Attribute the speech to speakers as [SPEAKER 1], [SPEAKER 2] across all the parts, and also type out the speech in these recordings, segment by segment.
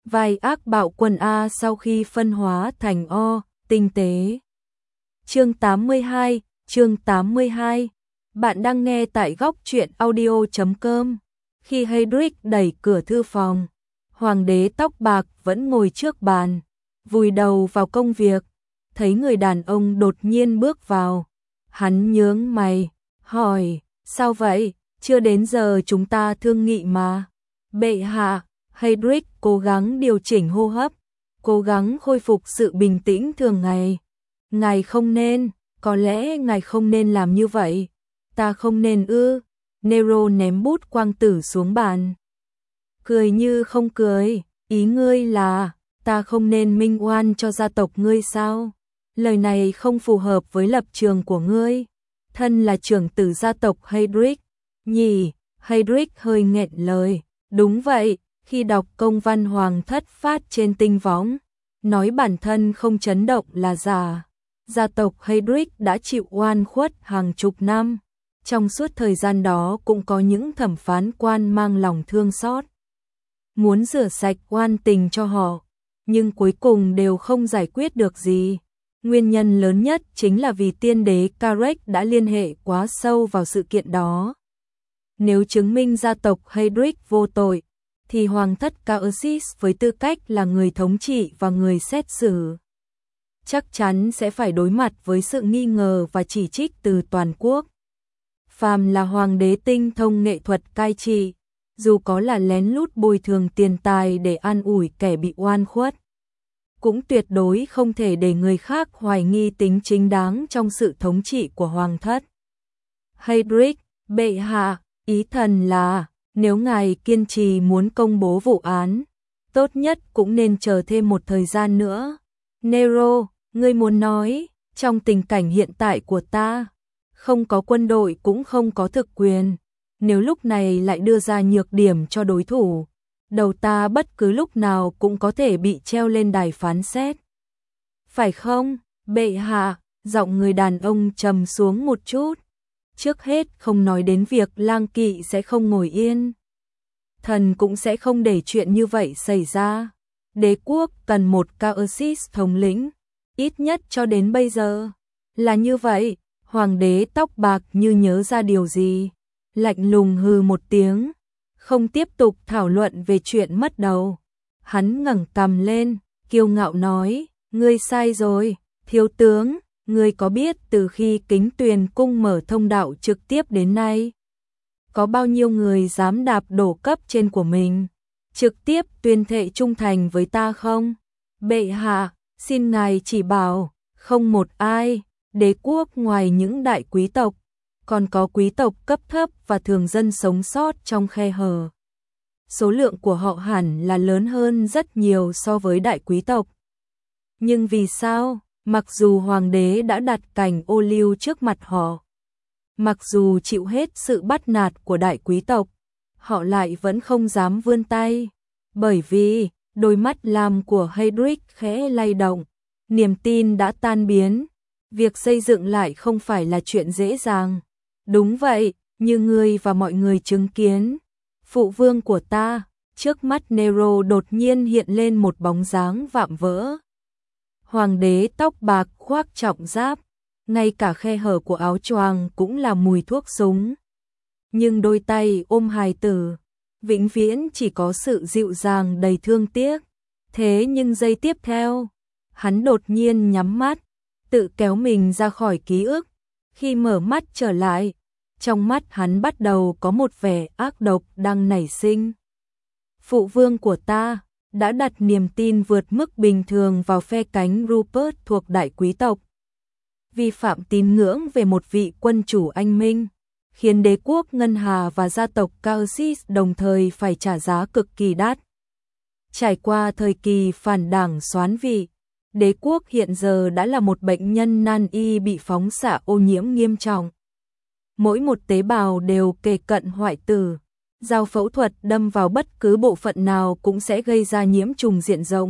[SPEAKER 1] vai ác bạo quân A sau khi phân hóa thành O, tinh tế. Chương 82, chương 82. Bạn đang nghe tại góc truyện audio.com. Khi Hedrick đẩy cửa thư phòng, hoàng đế tóc bạc vẫn ngồi trước bàn, vùi đầu vào công việc, thấy người đàn ông đột nhiên bước vào. Hắn nhướng mày, hỏi, sao vậy, chưa đến giờ chúng ta thương nghị mà. Bệ hạ, Hedrick cố gắng điều chỉnh hô hấp, cố gắng khôi phục sự bình tĩnh thường ngày. Ngài không nên, có lẽ ngài không nên làm như vậy. Ta không nên ư? Nero ném bút quang tử xuống bàn. Cười như không cười, ý ngươi là, ta không nên minh oan cho gia tộc ngươi sao? Lời này không phù hợp với lập trường của ngươi. Thân là trưởng tử gia tộc Hedrick, nhỉ? Hedrick hơi nghẹn lời. Đúng vậy, khi đọc công văn hoàng thất phát trên tinh võng, nói bản thân không chấn động là giả. Gia tộc Hedrick đã chịu oan khuất hàng chục năm. Trong suốt thời gian đó cũng có những thẩm phán quan mang lòng thương xót, muốn rửa sạch oan tình cho họ, nhưng cuối cùng đều không giải quyết được gì. Nguyên nhân lớn nhất chính là vì tiên đế Karek đã liên hệ quá sâu vào sự kiện đó. Nếu chứng minh gia tộc Hedrick vô tội, thì hoàng thất Kaosis với tư cách là người thống trị và người xét xử, chắc chắn sẽ phải đối mặt với sự nghi ngờ và chỉ trích từ toàn quốc. Phàm là hoàng đế tinh thông nghệ thuật cai trị, dù có là lén lút bồi thường tiền tài để an ủi kẻ bị oan khuất, cũng tuyệt đối không thể để người khác hoài nghi tính chính đáng trong sự thống trị của hoàng thất. Hedrick, bệ hạ, ý thần là, nếu ngài kiên trì muốn công bố vụ án, tốt nhất cũng nên chờ thêm một thời gian nữa. Nero, ngươi muốn nói, trong tình cảnh hiện tại của ta, không có quân đội cũng không có thực quyền. Nếu lúc này lại đưa ra nhược điểm cho đối thủ, đầu ta bất cứ lúc nào cũng có thể bị treo lên đài phán xét. Phải không, bệ hạ? Giọng người đàn ông trầm xuống một chút. Trước hết không nói đến việc lang kỵ sẽ không ngồi yên. Thần cũng sẽ không để chuyện như vậy xảy ra. Đế quốc cần một Kaosis thống lĩnh, ít nhất cho đến bây giờ. Là như vậy. Hoàng đế tóc bạc như nhớ ra điều gì, lạnh lùng hừ một tiếng, không tiếp tục thảo luận về chuyện mất đầu. Hắn ngẩng cằm lên, kiêu ngạo nói, ngươi sai rồi, thiếu tướng, ngươi có biết từ khi Kính Tuyền cung mở thông đạo trực tiếp đến nay, có bao nhiêu người dám đạp đổ cấp trên của mình, trực tiếp tuyên thệ trung thành với ta không? Bệ hạ, xin ngài chỉ bảo, không một ai. Đế quốc ngoài những đại quý tộc, còn có quý tộc cấp thấp và thường dân sống sót trong khe hở. Số lượng của họ hẳn là lớn hơn rất nhiều so với đại quý tộc. Nhưng vì sao, mặc dù hoàng đế đã đặt cành ô liu trước mặt họ, mặc dù chịu hết sự bắt nạt của đại quý tộc, họ lại vẫn không dám vươn tay? Bởi vì, đôi mắt lam của Hedrick khẽ lay động, niềm tin đã tan biến. Việc xây dựng lại không phải là chuyện dễ dàng. Đúng vậy, như ngươi và mọi người chứng kiến. Phụ vương của ta, trước mắt Nero đột nhiên hiện lên một bóng dáng vạm vỡ. Hoàng đế tóc bạc khoác trọng giáp, ngay cả khe hở của áo choàng cũng là mùi thuốc súng. Nhưng đôi tay ôm hài tử, vĩnh viễn chỉ có sự dịu dàng đầy thương tiếc. Thế nhưng giây tiếp theo, hắn đột nhiên nhắm mắt, tự kéo mình ra khỏi ký ức. Khi mở mắt trở lại, trong mắt hắn bắt đầu có một vẻ ác độc đang nảy sinh. Phụ vương của ta đã đặt niềm tin vượt mức bình thường vào phe cánh Rupert thuộc đại quý tộc, vi phạm tín ngưỡng về một vị quân chủ anh minh, khiến đế quốc Ngân Hà và gia tộc Kaosis đồng thời phải trả giá cực kỳ đắt. Trải qua thời kỳ phản đảng soán vị, đế quốc hiện giờ đã là một bệnh nhân nan y bị phóng xạ ô nhiễm nghiêm trọng. Mỗi một tế bào đều kề cận hoại tử. Dao phẫu thuật đâm vào bất cứ bộ phận nào cũng sẽ gây ra nhiễm trùng diện rộng,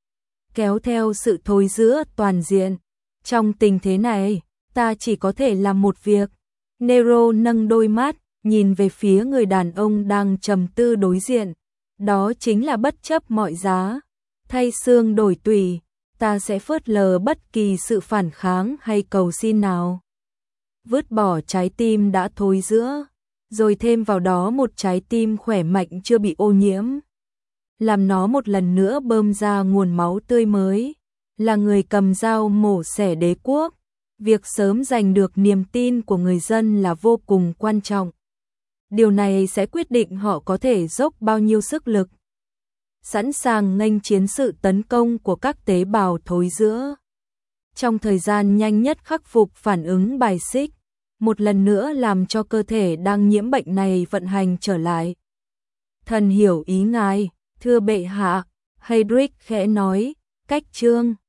[SPEAKER 1] kéo theo sự thối rữa toàn diện. Trong tình thế này, ta chỉ có thể làm một việc. Nero nâng đôi mắt, nhìn về phía người đàn ông đang trầm tư đối diện. đó chính là bất chấp mọi giá, thay xương đổi tủy, ta sẽ phớt lờ bất kỳ sự phản kháng hay cầu xin nào. Vứt bỏ trái tim đã thối rữa, rồi thêm vào đó một trái tim khỏe mạnh chưa bị ô nhiễm. Làm nó một lần nữa bơm ra nguồn máu tươi mới, là người cầm dao mổ xẻ đế quốc. Việc sớm giành được niềm tin của người dân là vô cùng quan trọng. Điều này sẽ quyết định họ có thể dốc bao nhiêu sức lực, sẵn sàng nghênh chiến sự tấn công của các tế bào thối rữa. Trong thời gian nhanh nhất khắc phục phản ứng bài xích, một lần nữa làm cho cơ thể đang nhiễm bệnh này vận hành trở lại. Thần hiểu ý ngài, thưa bệ hạ, Heydrich khẽ nói, cách chương